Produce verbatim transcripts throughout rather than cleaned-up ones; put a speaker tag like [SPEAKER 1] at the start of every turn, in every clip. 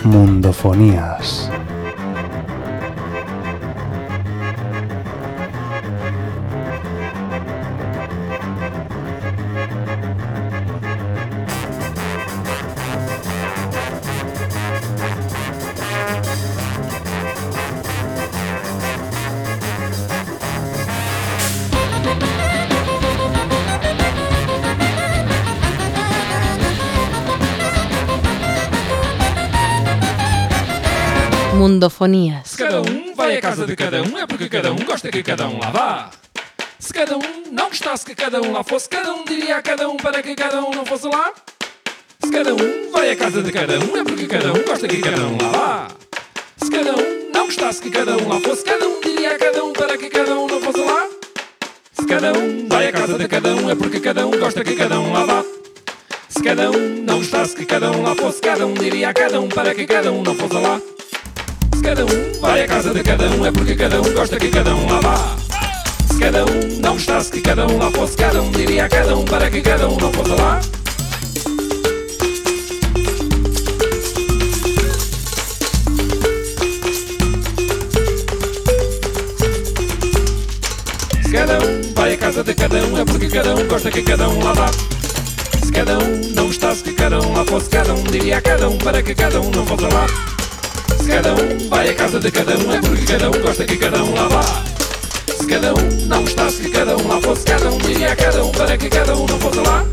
[SPEAKER 1] Mundofonías.
[SPEAKER 2] Mundofonías.
[SPEAKER 3] Se cada um vai à casa de cada um, é porque cada um gosta que cada um lá vá. Se cada um não gostasse que cada um lá fosse, cada um diria a cada um para que cada um não fosse lá. Se cada um vai à casa de cada um, é porque cada um gosta que cada um lá vá. Se cada um não gostasse que cada um lá fosse, cada um diria a cada um para que cada um não fosse lá. Se cada um vai à casa de cada um, é porque cada um gosta que cada um lá vá. Se cada um não gostasse que cada um lá fosse, cada um diria a cada um para que cada um não fosse lá. Se cada um vai à casa de cada um, é porque cada um gosta que cada um lá vá. Se cada um não gostasse que cada um lá fosse, cada um diria a cada um para que cada um não fosse lá. Se cada um vai à casa de cada um, é porque cada um gosta que cada um lá vá. Se cada um não gostasse que cada um lá fosse, cada um diria a cada um para que cada um não fosse lá. Se cada um vai à casa de cada um, é porque cada um gosta que cada um lá vá. Se cada um não gostasse que cada um lá fosse, cada um diria a cada um para que cada um não fosse lá.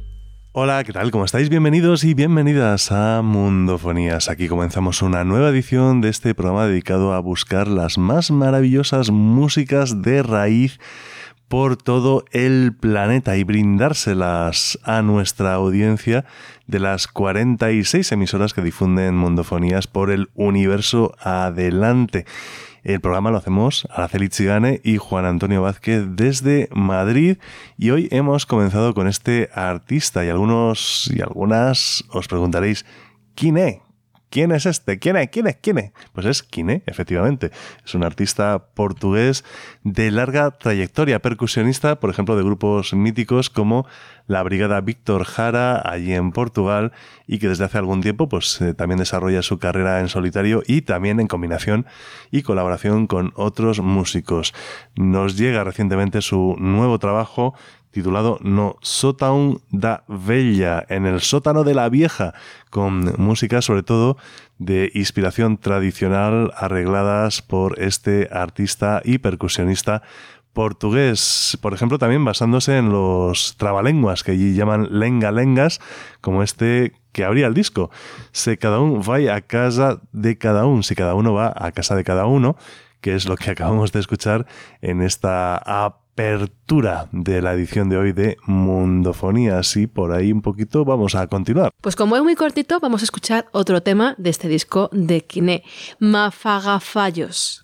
[SPEAKER 1] Hola, ¿qué tal? ¿Cómo estáis? Bienvenidos y bienvenidas a Mundofonías. Aquí comenzamos una nueva edición de este programa dedicado a buscar las más maravillosas músicas de raíz por todo el planeta y brindárselas a nuestra audiencia de las cuarenta y seis emisoras que difunden Mundofonías por el universo adelante. El programa lo hacemos Araceli Chigane y Juan Antonio Vázquez desde Madrid y hoy hemos comenzado con este artista y algunos y algunas os preguntaréis ¿quién es? ¿Quién es este? ¿Quién es? ¿Quién es? ¿Quién es? Pues es Quiné, efectivamente. Es un artista portugués de larga trayectoria, percusionista, por ejemplo, de grupos míticos como la Brigada Víctor Jara, allí en Portugal, y que desde hace algún tiempo pues eh, también desarrolla su carrera en solitario y también en combinación y colaboración con otros músicos. Nos llega recientemente su nuevo trabajo titulado No Sótão da Velha, en el sótano de la vieja, con música sobre todo de inspiración tradicional arregladas por este artista y percusionista portugués, por ejemplo también basándose en los trabalenguas que allí llaman lenga-lengas, como este que abría el disco. Si cada uno va a casa de cada uno, si cada uno va a casa de cada uno, que es lo que acabamos de escuchar en esta apertura de la edición de hoy de Mundofonías, y por ahí un poquito vamos a continuar.
[SPEAKER 2] Pues como es muy cortito, vamos a escuchar otro tema de este disco de Quiné, Mafagafallos.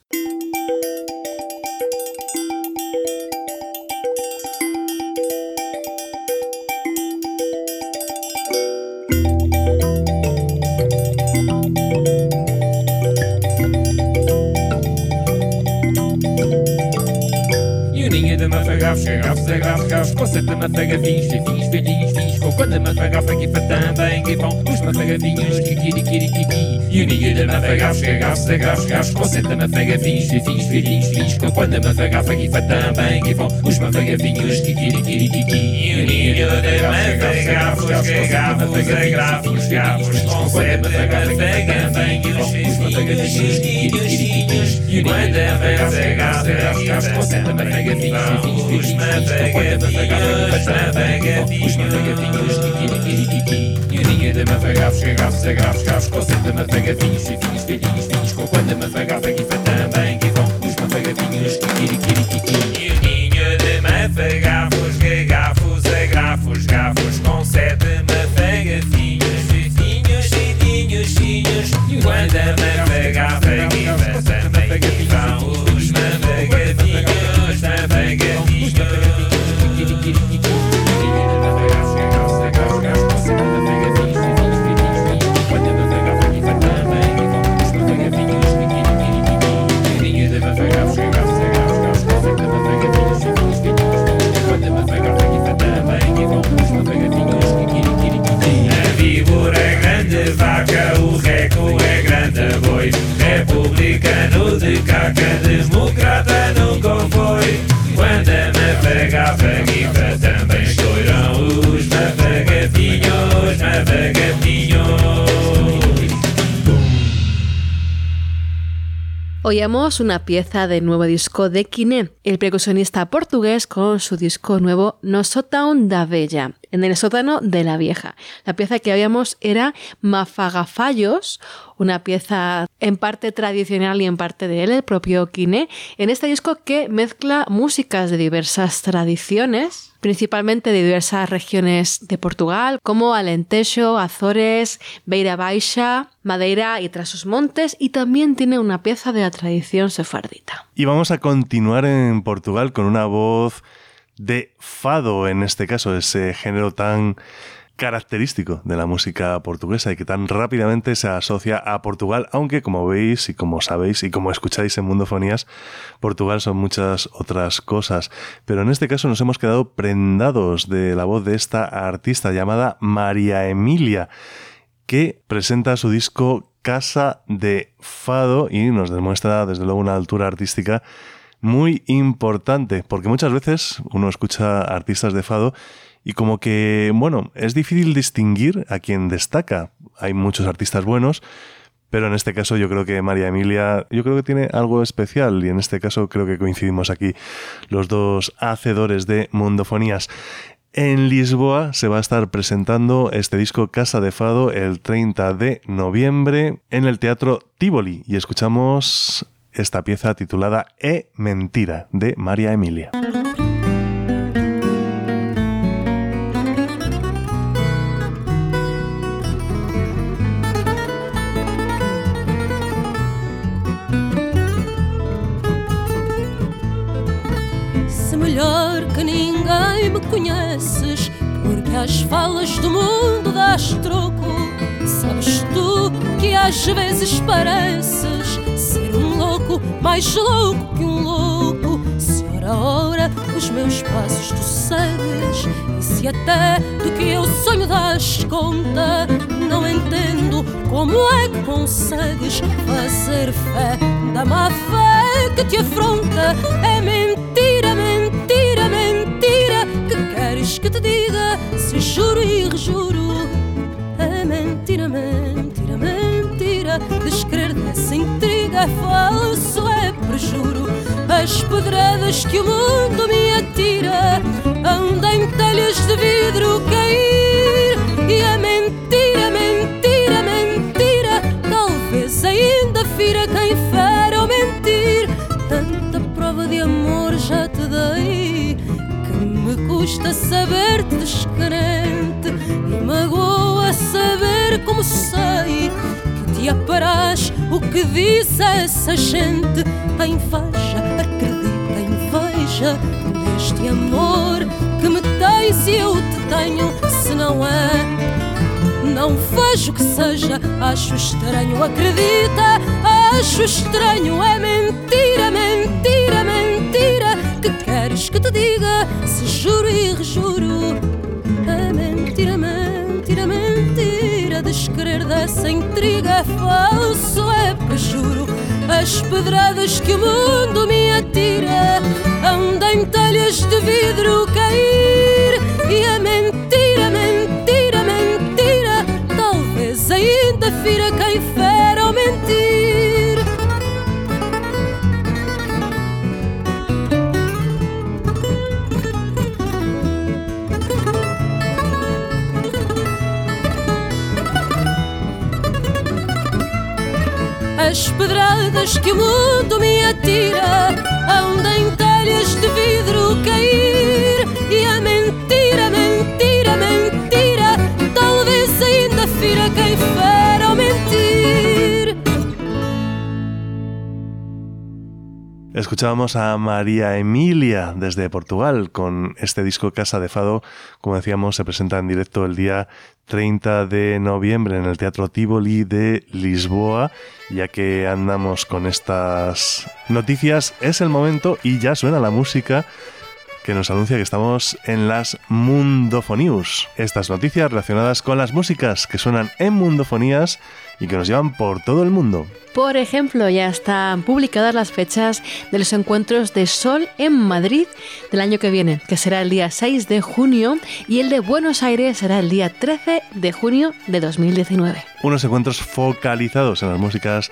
[SPEAKER 3] De mafagafos, garrafos, agrafos, garrafos, com sete mafagavinhos, fifinhos, velhinhos, fins, com quando a mafagafa aqui também que vão os mafagavinhos, kikirikirikiki. E o ninho de mafagafos, garrafos, agrafos, garrafos, com sete mafagavinhos, fifinhos, velhinhos, fins, com quando a mafagafa aqui também que vão os mafagavinhos, kikirikirikiki. E o ninho de mafagafos, garrafos, agrafos, garrafos, com sete mafagafa também que vão os mafagavinhos, kikirikirikiki. E o ninho de mafagafos, garrafos, garrafos, com sete mafagavinhos, os mafagavinhos também, os mafagavinhos, kikirikirikiki. E o ninho de mafagafos, garrafos, agrafos, garrafos, com sete mafagavinhos, fifinhos, velhinhos, fins, com quando a mafagafa aqui também que vão os mafagavinhos, kikirikirikiki. E o ninho de mafagafos, garrafos, agrafos, garrafos, com sete mafagavinhos, fifinhos, velhinhos, fins, e quando a mafagafa aqui também que vão os mafagavinhos também. A víbora grande, vaca, o reco é
[SPEAKER 2] Oíamos una pieza del nuevo disco de Quiné, el percusionista portugués con su disco nuevo No Sótão da Velha, en el sótano de la vieja. La pieza que oíamos era Mafagafallos, una pieza en parte tradicional y en parte de él, el propio Quiné, en este disco que mezcla músicas de diversas tradiciones, principalmente de diversas regiones de Portugal, como Alentejo, Azores, Beira Baixa, Madeira y Trás-os-Montes, y también tiene una pieza de la tradición sefardita.
[SPEAKER 1] Y vamos a continuar en Portugal con una voz de fado, en este caso, ese género tan característico de la música portuguesa y que tan rápidamente se asocia a Portugal, aunque como veis y como sabéis y como escucháis en Mundofonías, Portugal son muchas otras cosas. Pero en este caso nos hemos quedado prendados de la voz de esta artista llamada María Emilia, que presenta su disco Casa de Fado y nos demuestra desde luego una altura artística muy importante, porque muchas veces uno escucha artistas de fado y como que, bueno, es difícil distinguir a quién destaca. Hay muchos artistas buenos, pero en este caso yo creo que María Emilia, yo creo que tiene algo especial y en este caso creo que coincidimos aquí los dos hacedores de Mundofonías. En Lisboa se va a estar presentando este disco Casa de Fado el treinta de noviembre en el Teatro Tívoli y escuchamos esta pieza titulada É Mentira de María Emilia.
[SPEAKER 4] Melhor que ninguém me conheces, porque às falas do mundo dás troco. Sabes tu que às vezes pareces ser um louco, mais louco que um louco. Se ora a ora os meus passos tu segues, e se até do que eu sonho das conta, não entendo como é que consegues fazer fé da má fé que te afronta. É mentira, mentira, mentira, que queres que te diga se juro e rejuro. É mentira, mentira, mentira, descrer dessa intriga é falso, é perjuro. As pedradas que o mundo me atira andam em telhas de vidro cair. E é mentira, mentira, mentira, talvez ainda fira quem fera ao mentir. Tanta prova de amor já te dei que me custa saber-te descrente, e magoa saber como sei que te aparás o que diz essa gente. Tem inveja, acredita, inveja deste amor que me tens e eu te tenho. Se não é, não vejo que seja, acho estranho, acredita, acho estranho. É mentira, mentira, mentira, que queres que te diga se juro e rejuro. É mentira, mentira, mentira, descrer dessa intriga é falso, é perjuro. As pedradas que o mundo me atira andam em telhas de vidro cair. E é mentira, mentira, mentira, talvez ainda fira quem fera ao mentir. As pedradas que o mundo me atira andam em telhas de vidro cair. E é mentira, mentira, mentira, talvez ainda fira quem fera ao mentir.
[SPEAKER 1] Escuchábamos a María Emilia desde Portugal con este disco Casa de Fado. Como decíamos, se presenta en directo el día treinta de noviembre en el Teatro Tívoli de Lisboa. Ya que andamos con estas noticias, es el momento y ya suena la música que nos anuncia que estamos en las Mundofonías. Estas noticias relacionadas con las músicas que suenan en Mundofonías y que nos llevan por todo el mundo.
[SPEAKER 2] Por ejemplo, ya están publicadas las fechas de los encuentros de Sol en Madrid del año que viene, que será el día seis de junio, y el de Buenos Aires será el día trece de junio de dos mil diecinueve.
[SPEAKER 1] Unos encuentros focalizados en las músicas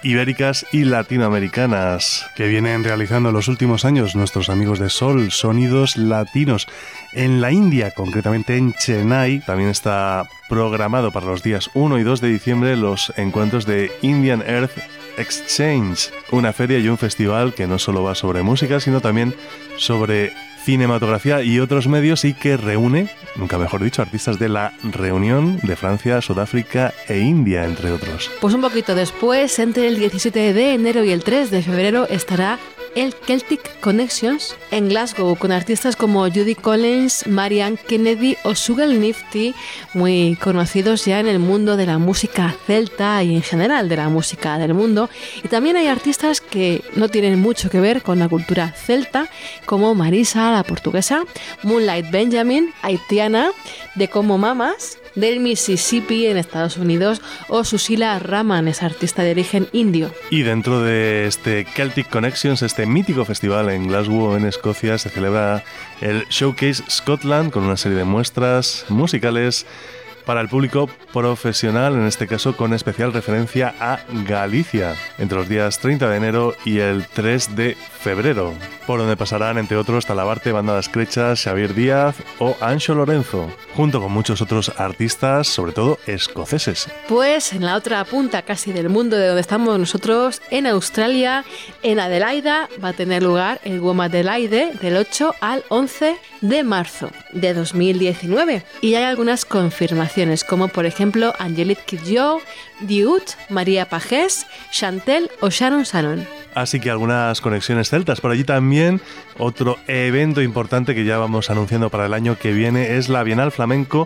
[SPEAKER 1] ibéricas y latinoamericanas que vienen realizando en los últimos años nuestros amigos de Sol, sonidos latinos. En la India, concretamente en Chennai, también está programado para los días uno y dos de diciembre los encuentros de Indian Earth Exchange, una feria y un festival que no solo va sobre música, sino también sobre cinematografía y otros medios, y que reúne, nunca mejor dicho, artistas de la Reunión de Francia, Sudáfrica e India, entre otros.
[SPEAKER 2] Pues un poquito después, entre el diecisiete de enero y el tres de febrero, estará el Celtic Connections en Glasgow, con artistas como Judy Collins, Marianne Kennedy o Sugar Nifty, muy conocidos ya en el mundo de la música celta y en general de la música del mundo. Y también hay artistas que no tienen mucho que ver con la cultura celta, como Marisa, la portuguesa, Moonlight Benjamin, haitiana, de Como Mamas, del Mississippi en Estados Unidos, o Susila Raman, es artista de origen indio.
[SPEAKER 1] Y dentro de este Celtic Connections, este mítico festival en Glasgow, en Escocia, se celebra el Showcase Scotland, con una serie de muestras musicales para el público profesional, en este caso con especial referencia a Galicia, entre los días treinta de enero y el tres de febrero, por donde pasarán, entre otros, Talabarte, Banda das Crechas, Xavier Díaz o Anxo Lorenzo, junto con muchos otros artistas, sobre todo escoceses.
[SPEAKER 2] Pues en la otra punta casi del mundo de donde estamos nosotros, en Australia, en Adelaida, va a tener lugar el WOMA Adelaide del ocho al once de marzo de dos mil diecinueve. Y hay algunas confirmaciones, como por ejemplo Angelique Kidjo, Diut, María Pagés, Chantel o Sharon Shannon.
[SPEAKER 1] Así que algunas conexiones celtas. Por allí también otro evento importante que ya vamos anunciando para el año que viene es la Bienal Flamenco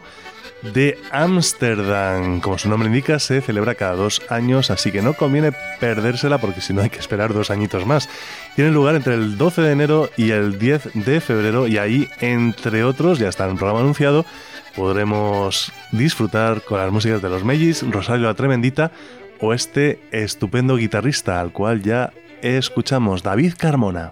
[SPEAKER 1] de Ámsterdam. Como su nombre indica, se celebra cada dos años, así que no conviene perdérsela porque si no hay que esperar dos añitos más. Tiene lugar entre el doce de enero y el diez de febrero, y ahí, entre otros, ya está en el programa anunciado, podremos disfrutar con las músicas de los Mellis, Rosario la Tremendita o este estupendo guitarrista al cual ya escuchamos, David Carmona.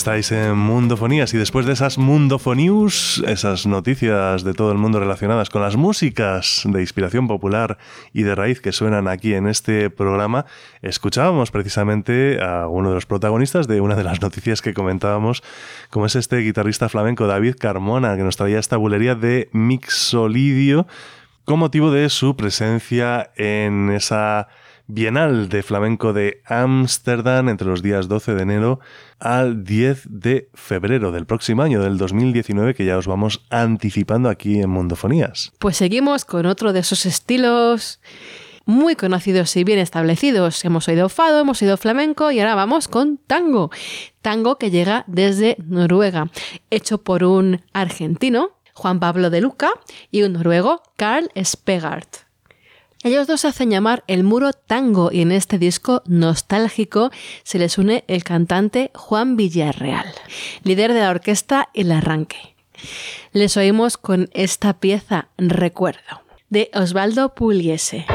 [SPEAKER 1] Estáis en Mundofonías y después de esas Mundofonews, esas noticias de todo el mundo relacionadas con las músicas de inspiración popular y de raíz que suenan aquí en este programa, escuchábamos precisamente a uno de los protagonistas de una de las noticias que comentábamos, como es este guitarrista flamenco David Carmona, que nos traía esta bulería de Mixolidio con motivo de su presencia en esa Bienal de Flamenco de Ámsterdam entre los días doce de enero al diez de febrero del próximo año, del dos mil diecinueve, que ya os vamos anticipando aquí en Mundofonías.
[SPEAKER 2] Pues seguimos con otro de esos estilos muy conocidos y bien establecidos. Hemos oído fado, hemos oído flamenco y ahora vamos con tango. Tango que llega desde Noruega, hecho por un argentino, Juan Pablo de Luca, y un noruego, Carl Spegard. Ellos dos se hacen llamar el Muro Tango y en este disco nostálgico se les une el cantante Juan Villarreal, líder de la orquesta El Arranque. Les oímos con esta pieza Recuerdo, de Osvaldo Pugliese.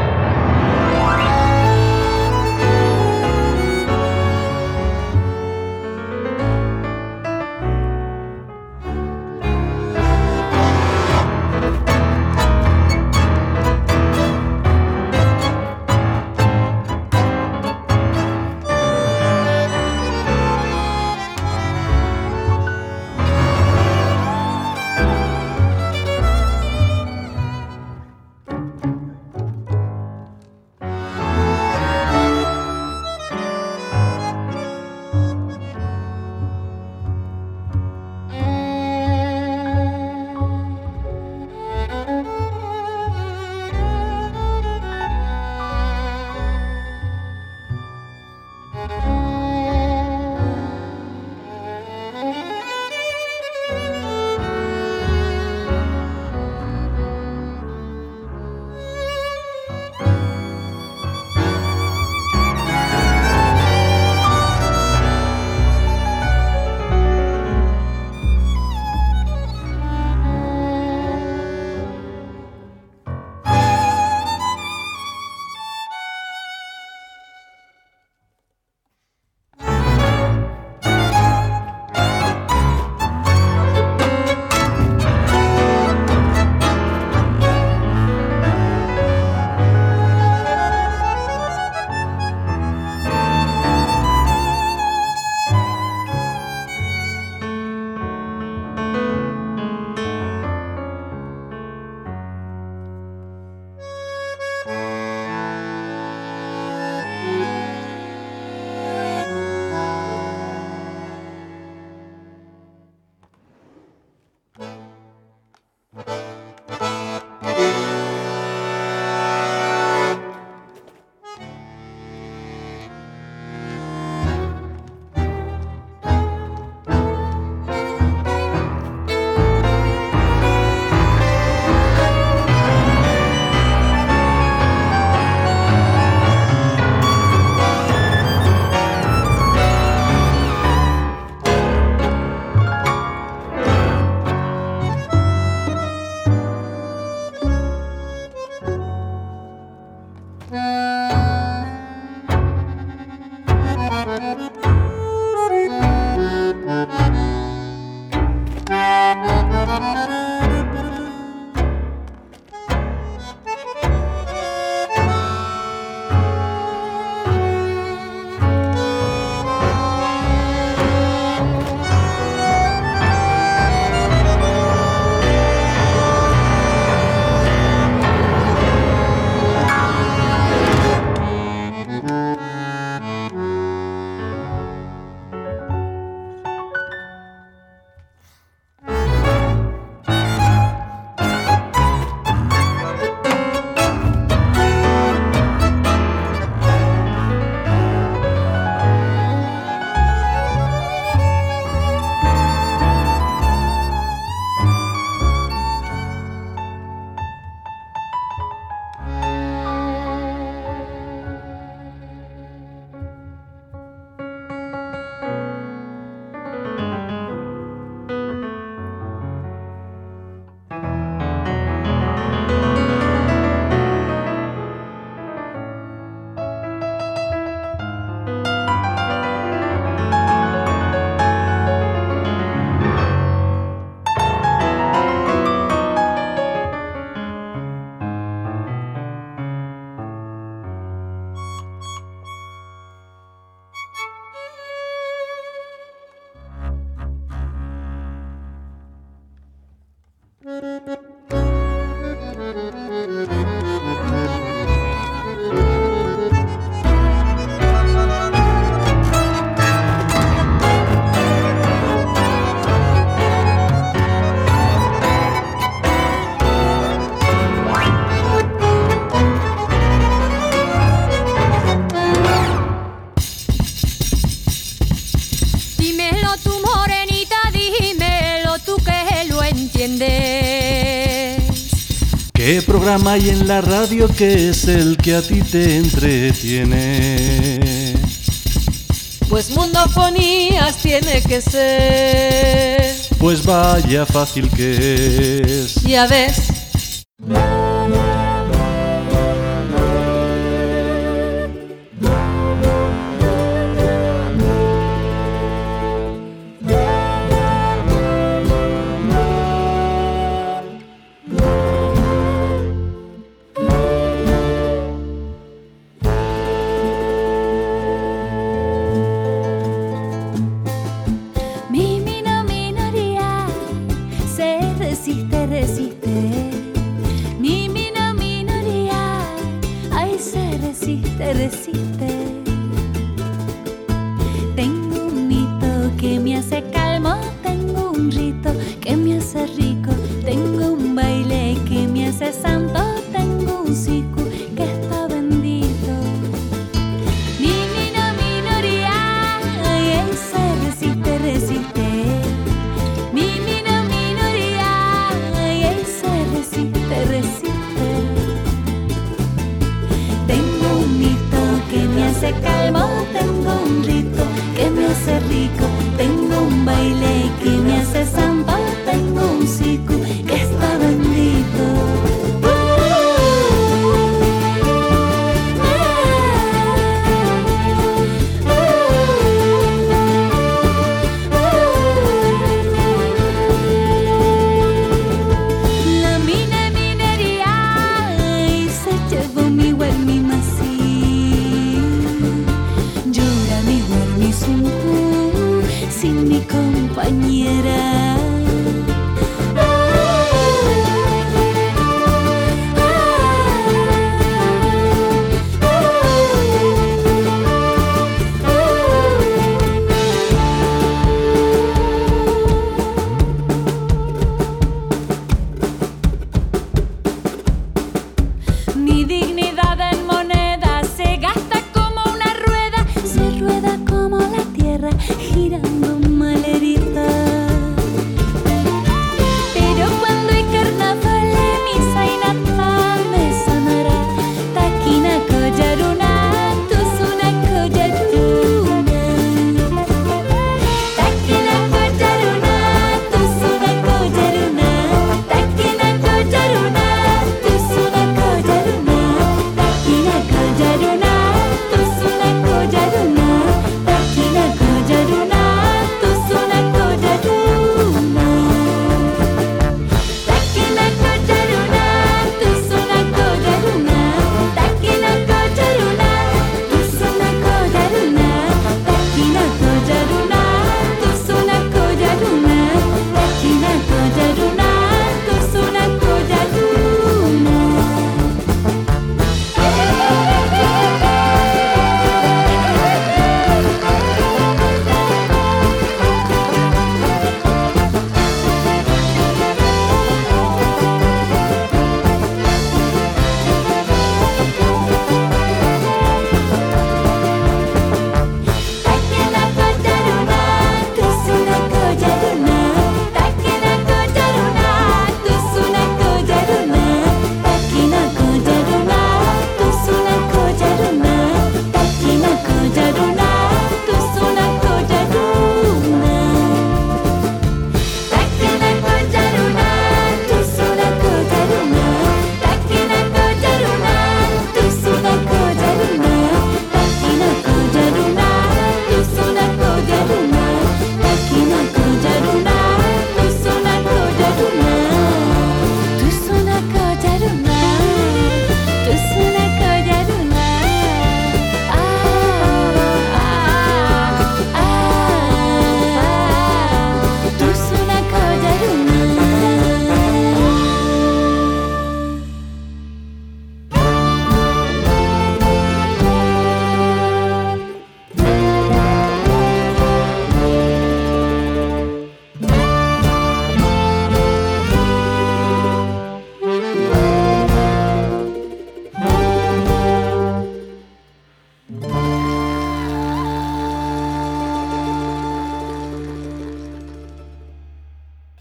[SPEAKER 1] ¿Qué programa hay en la radio que es el que a ti te entretiene?
[SPEAKER 4] Pues Mundofonías tiene que ser.
[SPEAKER 1] Pues vaya fácil que es.
[SPEAKER 4] Ya ves.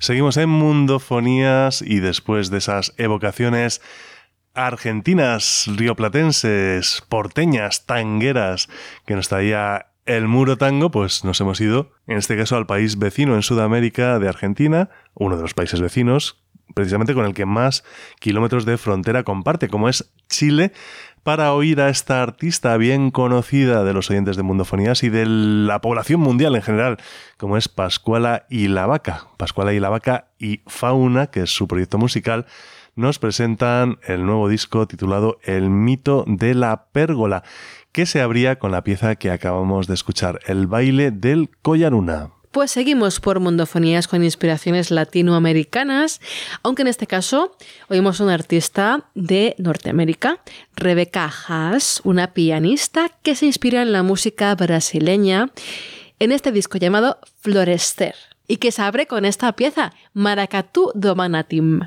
[SPEAKER 1] Seguimos en Mundofonías y después de esas evocaciones argentinas, rioplatenses, porteñas, tangueras que nos traía el Muro Tango, pues nos hemos ido, en este caso, al país vecino en Sudamérica de Argentina, uno de los países vecinos, precisamente con el que más kilómetros de frontera comparte, como es Chile, para oír a esta artista bien conocida de los oyentes de Mundofonías y de la población mundial en general, como es Pascuala y la Vaca. Pascuala y la Vaca y Fauna, que es su proyecto musical, nos presentan el nuevo disco titulado El mito de la pérgola, que se abría con la pieza que acabamos de escuchar, El baile del Collaruna.
[SPEAKER 2] Pues seguimos por Mundofonías con inspiraciones latinoamericanas, aunque en este caso oímos a una artista de Norteamérica, Rebecca Haas, una pianista que se inspira en la música brasileña en este disco llamado Florescer y que se abre con esta pieza, Maracatu do Manatim.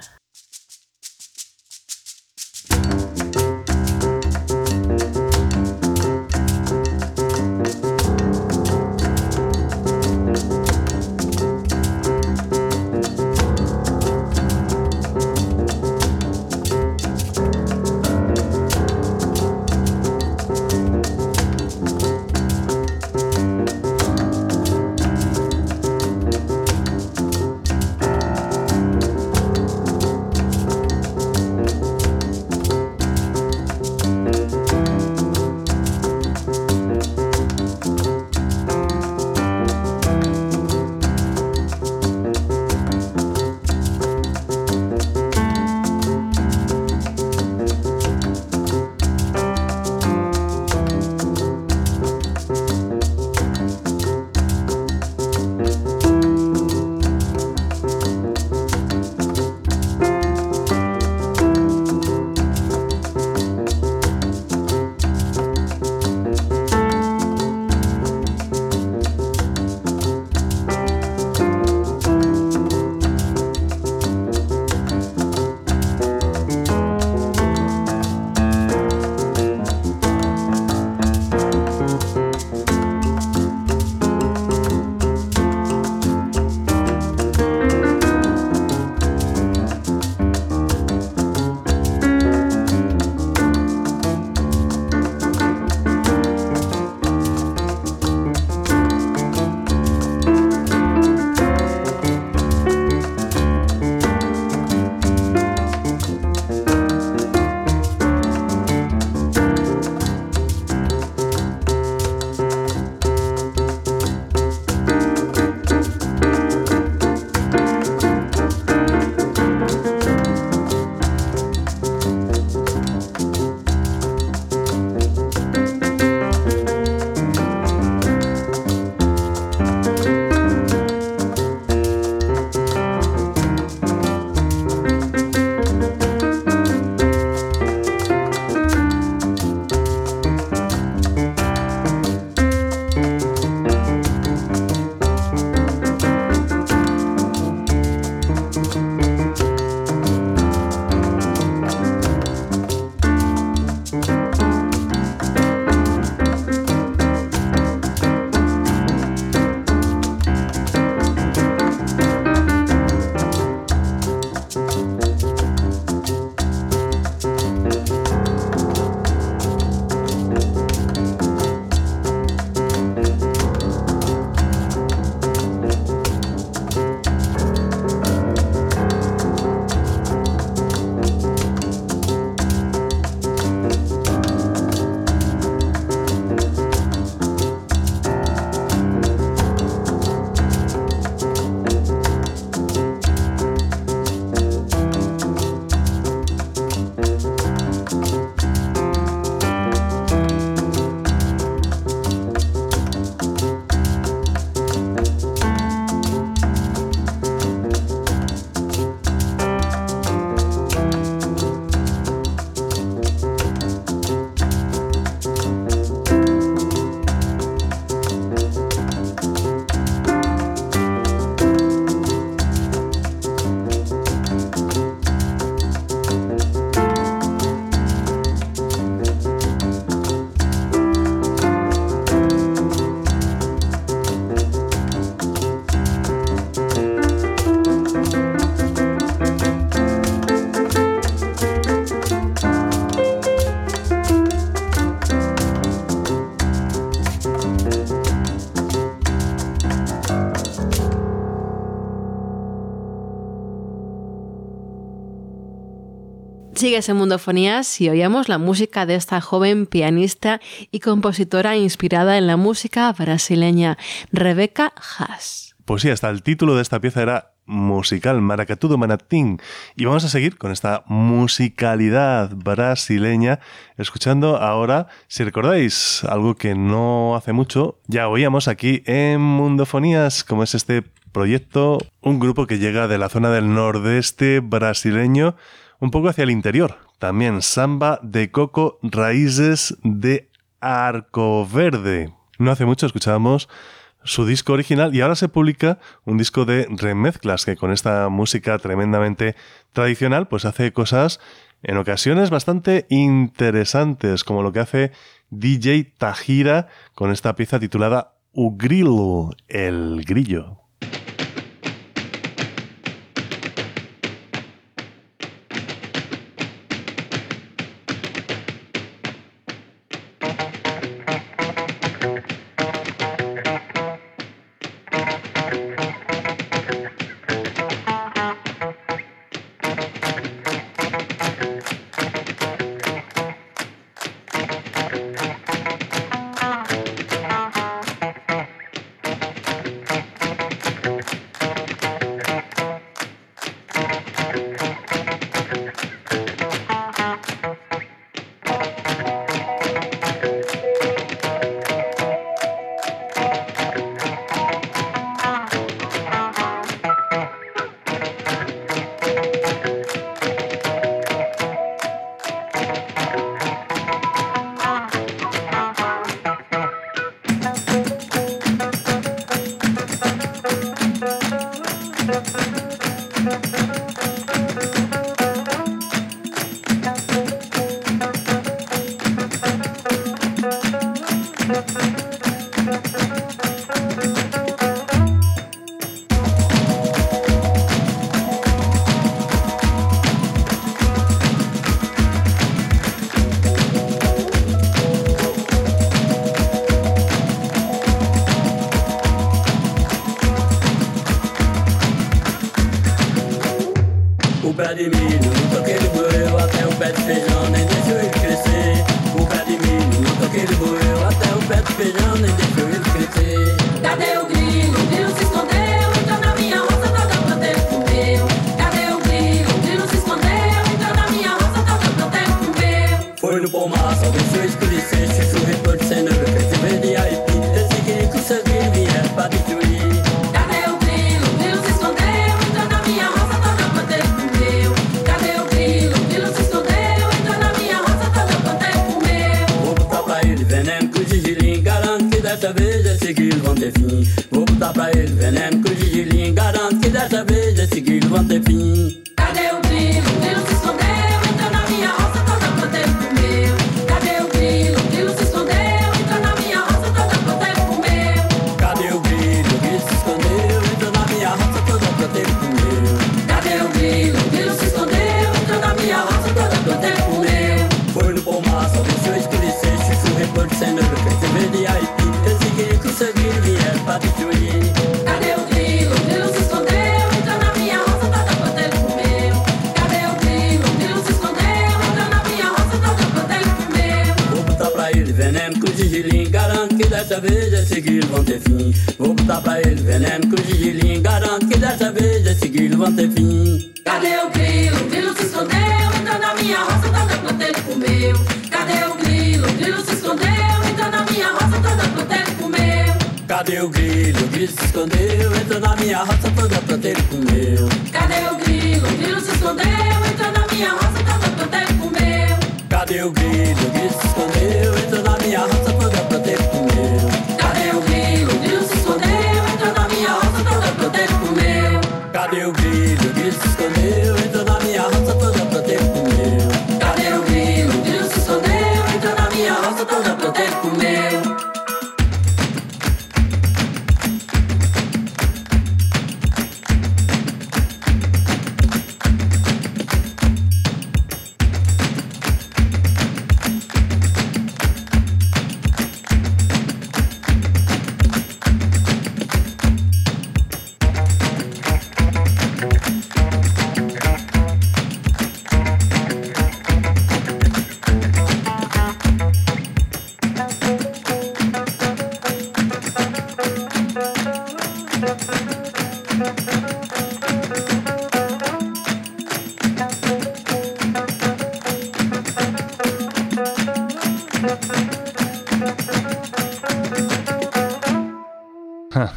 [SPEAKER 2] Sigues en Mundofonías y oíamos la música de esta joven pianista y compositora inspirada en la música brasileña, Rebeca Haas.
[SPEAKER 1] Pues sí, hasta el título de esta pieza era musical, Maracatu do Manatim. Y vamos a seguir con esta musicalidad brasileña, escuchando ahora, si recordáis, algo que no hace mucho, ya oíamos aquí en Mundofonías, como es este proyecto, un grupo que llega de la zona del nordeste brasileño, un poco hacia el interior. También Samba de Coco, Raíces de Arco Verde. No hace mucho escuchábamos su disco original y ahora se publica un disco de remezclas que con esta música tremendamente tradicional pues hace cosas en ocasiones bastante interesantes, como lo que hace D J Tajira con esta pieza titulada O Grilo, el grillo.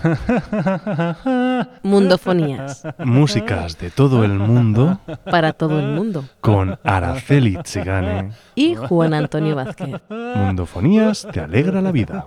[SPEAKER 2] Mundofonías.
[SPEAKER 1] Músicas de todo el mundo.
[SPEAKER 2] Para todo el mundo.
[SPEAKER 1] Con Araceli Chigane.
[SPEAKER 2] Y Juan Antonio Vázquez.
[SPEAKER 1] Mundofonías te alegra la vida.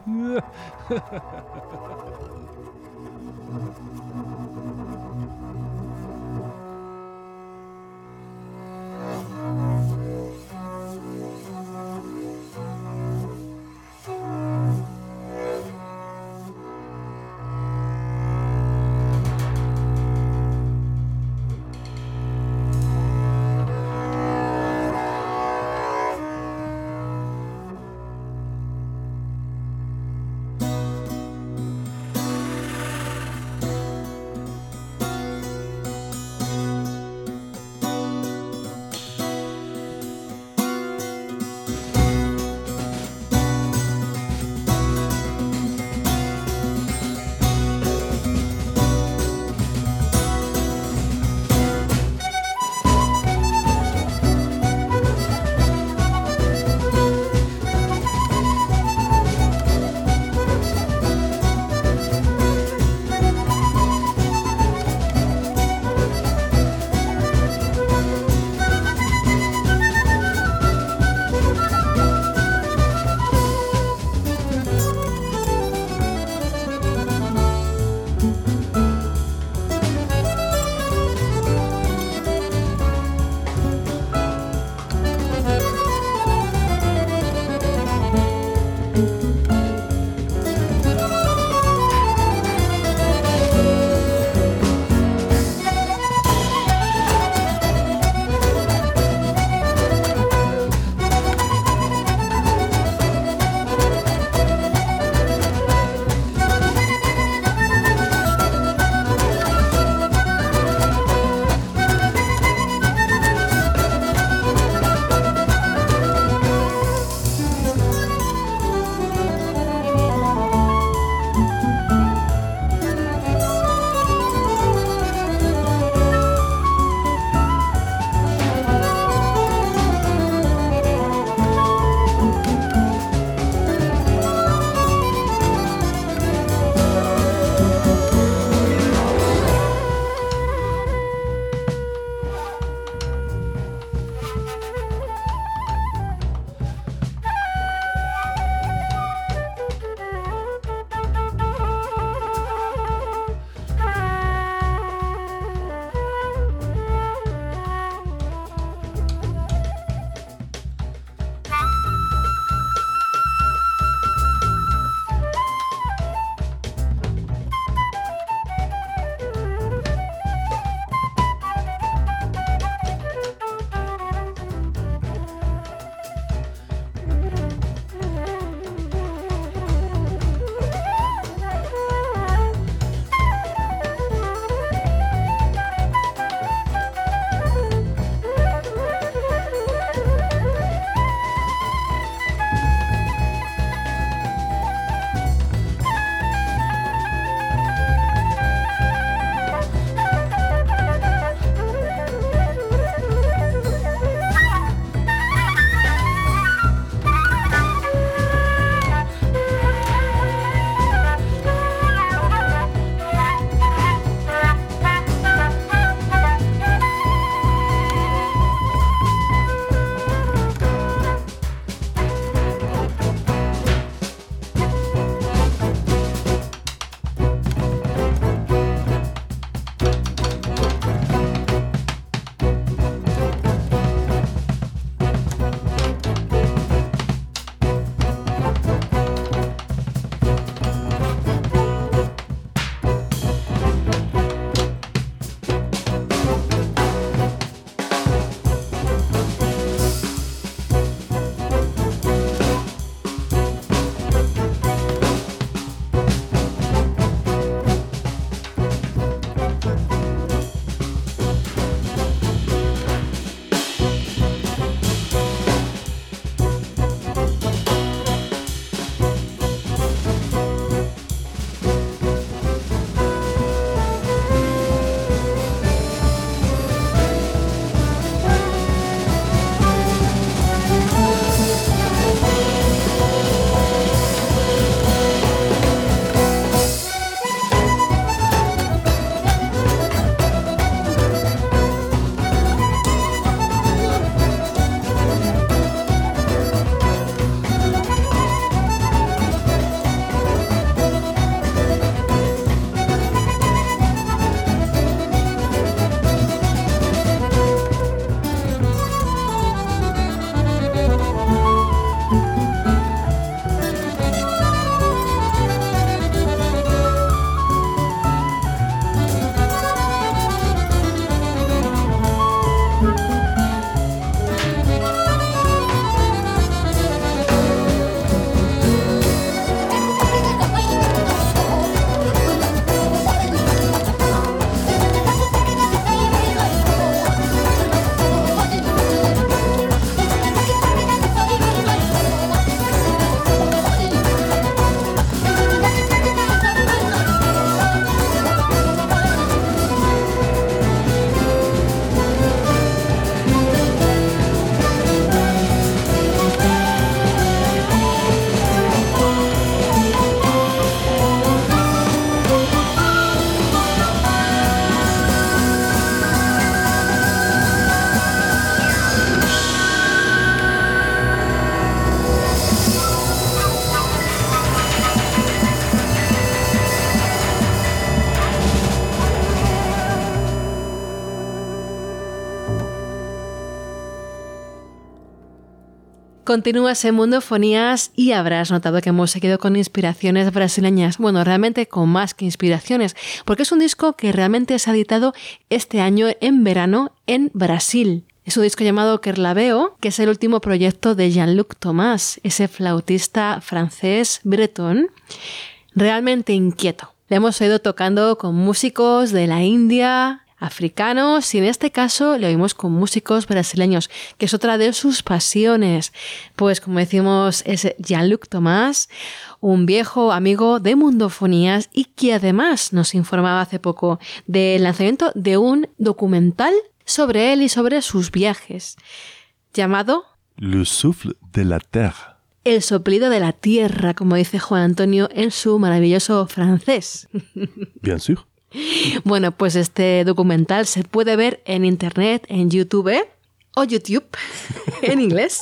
[SPEAKER 2] Continúas en Mundofonías y habrás notado que hemos seguido con inspiraciones brasileñas. Bueno, realmente con más que inspiraciones, porque es un disco que realmente se ha editado este año en verano en Brasil. Es un disco llamado Kerlaveo, que es el último proyecto de Jean-Luc Thomas, ese flautista francés bretón, realmente inquieto. Le hemos ido tocando con músicos de la India, africanos, y en este caso le oímos con músicos brasileños, que es otra de sus pasiones. Pues como decimos, es Jean-Luc Thomas, un viejo amigo de Mundofonías y que además nos informaba hace poco del lanzamiento de un documental sobre él y sobre sus viajes, llamado
[SPEAKER 1] Le souffle de la terre.
[SPEAKER 2] El soplido de la tierra, como dice Juan Antonio en su maravilloso francés.
[SPEAKER 1] Bien sûr.
[SPEAKER 2] Bueno, pues este documental se puede ver en internet, en YouTube o YouTube, en inglés,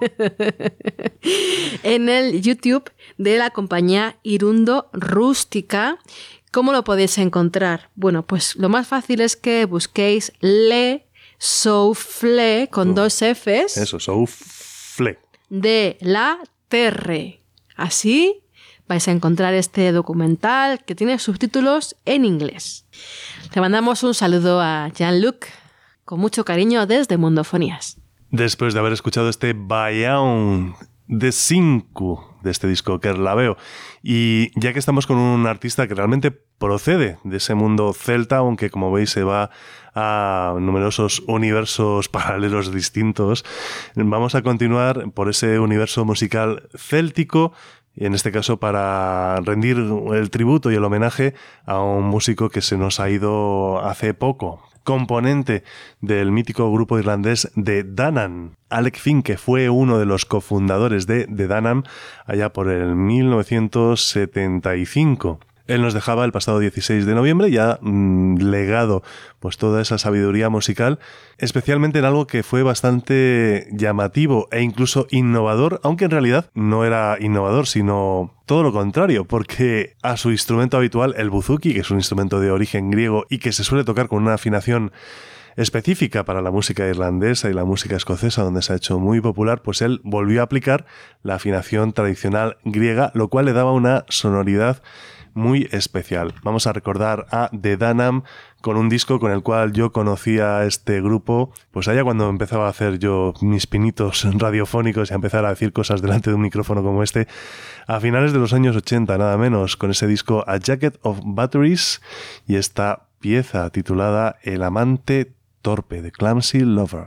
[SPEAKER 2] en el YouTube de la compañía Irundo Rústica. ¿Cómo lo podéis encontrar? Bueno, pues lo más fácil es que busquéis Le Souffle con oh, dos Fs.
[SPEAKER 1] Eso, Souffle.
[SPEAKER 2] De la Terre. Así vais a encontrar este documental que tiene subtítulos en inglés. Le mandamos un saludo a Jean-Luc con mucho cariño desde Mundofonías.
[SPEAKER 1] Después de haber escuchado este Baião de cinco de este disco Kerlaveo, y ya que estamos con un artista que realmente procede de ese mundo celta, aunque como veis se va a numerosos universos paralelos distintos, vamos a continuar por ese universo musical céltico, y en este caso para rendir el tributo y el homenaje a un músico que se nos ha ido hace poco, componente del mítico grupo irlandés The Danann, Alec Finn, que fue uno de los cofundadores de The Danann allá por el mil novecientos setenta y cinco. Él nos dejaba el pasado dieciséis de noviembre, ya mmm, legado pues toda esa sabiduría musical, especialmente en algo que fue bastante llamativo e incluso innovador, aunque en realidad no era innovador, sino todo lo contrario, porque a su instrumento habitual, el buzuki, que es un instrumento de origen griego y que se suele tocar con una afinación específica para la música irlandesa y la música escocesa, donde se ha hecho muy popular, pues él volvió a aplicar la afinación tradicional griega, lo cual le daba una sonoridad muy especial. Vamos a recordar a The Danann con un disco con el cual yo conocía a este grupo, pues allá cuando empezaba a hacer yo mis pinitos radiofónicos y a empezar a decir cosas delante de un micrófono como este, a finales de los años ochenta, nada menos, con ese disco A Jacket of Batteries y esta pieza titulada El amante torpe, de Clumsy Lover.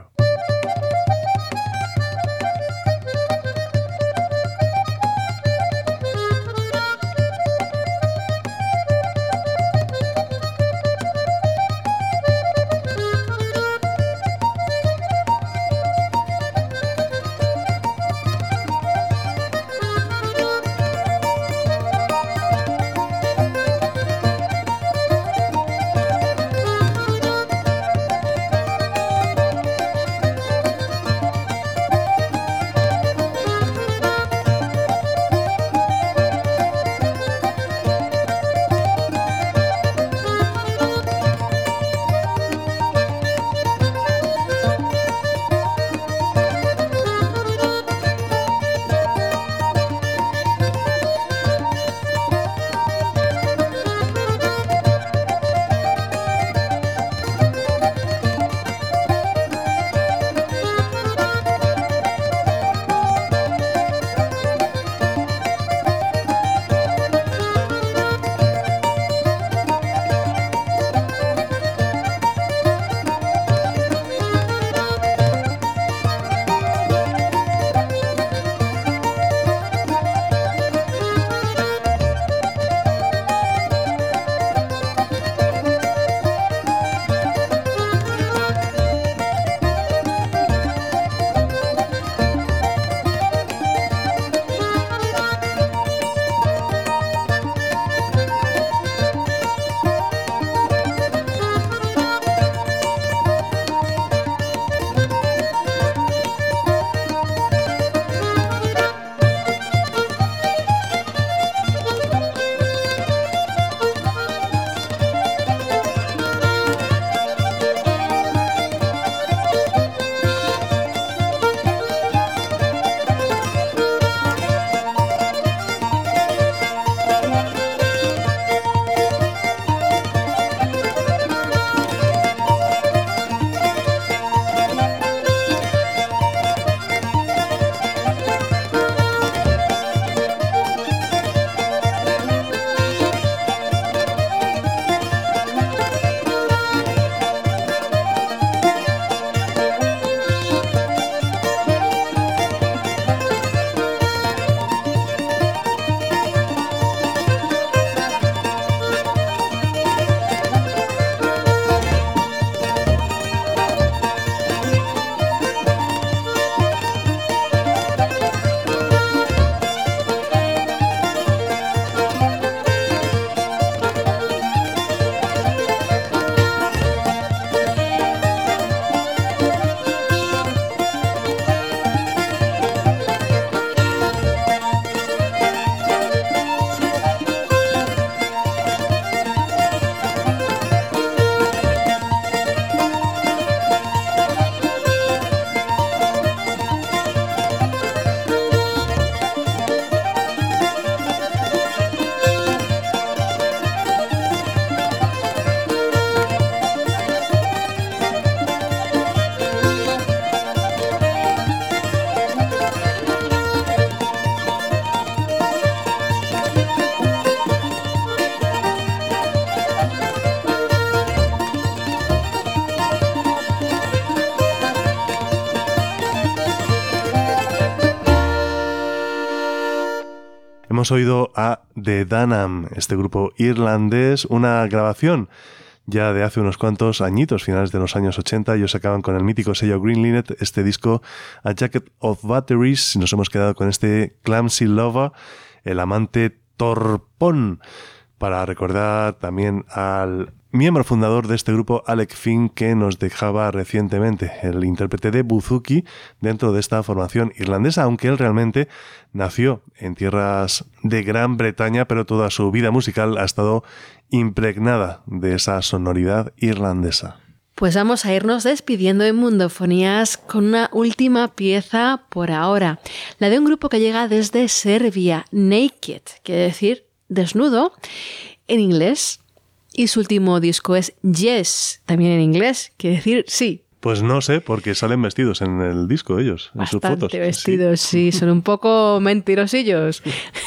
[SPEAKER 1] Hemos oído a The Danam, este grupo irlandés, una grabación ya de hace unos cuantos añitos, finales de los años ochenta. Ellos acaban con el mítico sello Green Linnet, este disco A Jacket of Batteries. Nos hemos quedado con este Clumsy Lover, el amante torpón, para recordar también al miembro fundador de este grupo, Alec Finn, que nos dejaba recientemente, el intérprete de Buzuki dentro de esta formación irlandesa, aunque él realmente nació en tierras de Gran Bretaña, pero toda su vida musical ha estado impregnada de esa sonoridad irlandesa.
[SPEAKER 2] Pues vamos a irnos despidiendo en Mundofonías con una última pieza por ahora, la de un grupo que llega desde Serbia, Naked, quiere decir desnudo en inglés. Y su último disco es Yes, también en inglés, quiere decir sí.
[SPEAKER 1] Pues no sé, porque salen vestidos en el disco ellos, en sus fotos.
[SPEAKER 2] Bastante vestidos, sí, sí, son un poco mentirosillos.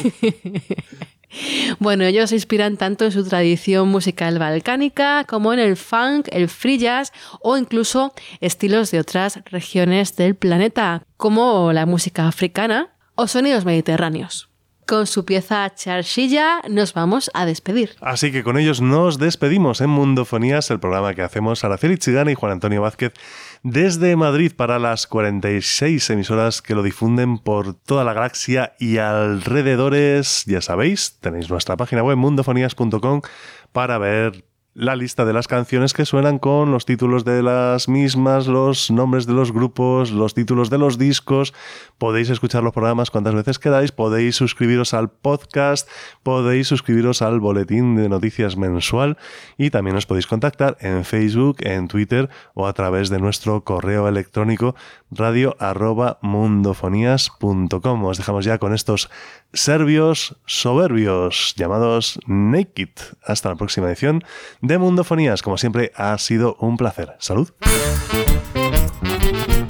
[SPEAKER 2] Bueno, ellos se inspiran tanto en su tradición musical balcánica como en el funk, el free jazz o incluso estilos de otras regiones del planeta, como la música africana o sonidos mediterráneos. Con su pieza Charshilla nos vamos a despedir.
[SPEAKER 1] Así que con ellos nos despedimos en Mundofonías, el programa que hacemos Araceli Chigana y Juan Antonio Vázquez desde Madrid para las cuarenta y seis emisoras que lo difunden por toda la galaxia y alrededores. Ya sabéis, tenéis nuestra página web mundofonías punto com para ver la lista de las canciones que suenan con los títulos de las mismas, los nombres de los grupos, los títulos de los discos. Podéis escuchar los programas cuantas veces queráis, podéis suscribiros al podcast, podéis suscribiros al boletín de noticias mensual y también os podéis contactar en Facebook, en Twitter o a través de nuestro correo electrónico radio arroba mundofonías punto com. Os dejamos ya con estos serbios soberbios llamados Naked. Hasta la próxima edición de Mundofonías. Como siempre, ha sido un placer. ¡Salud!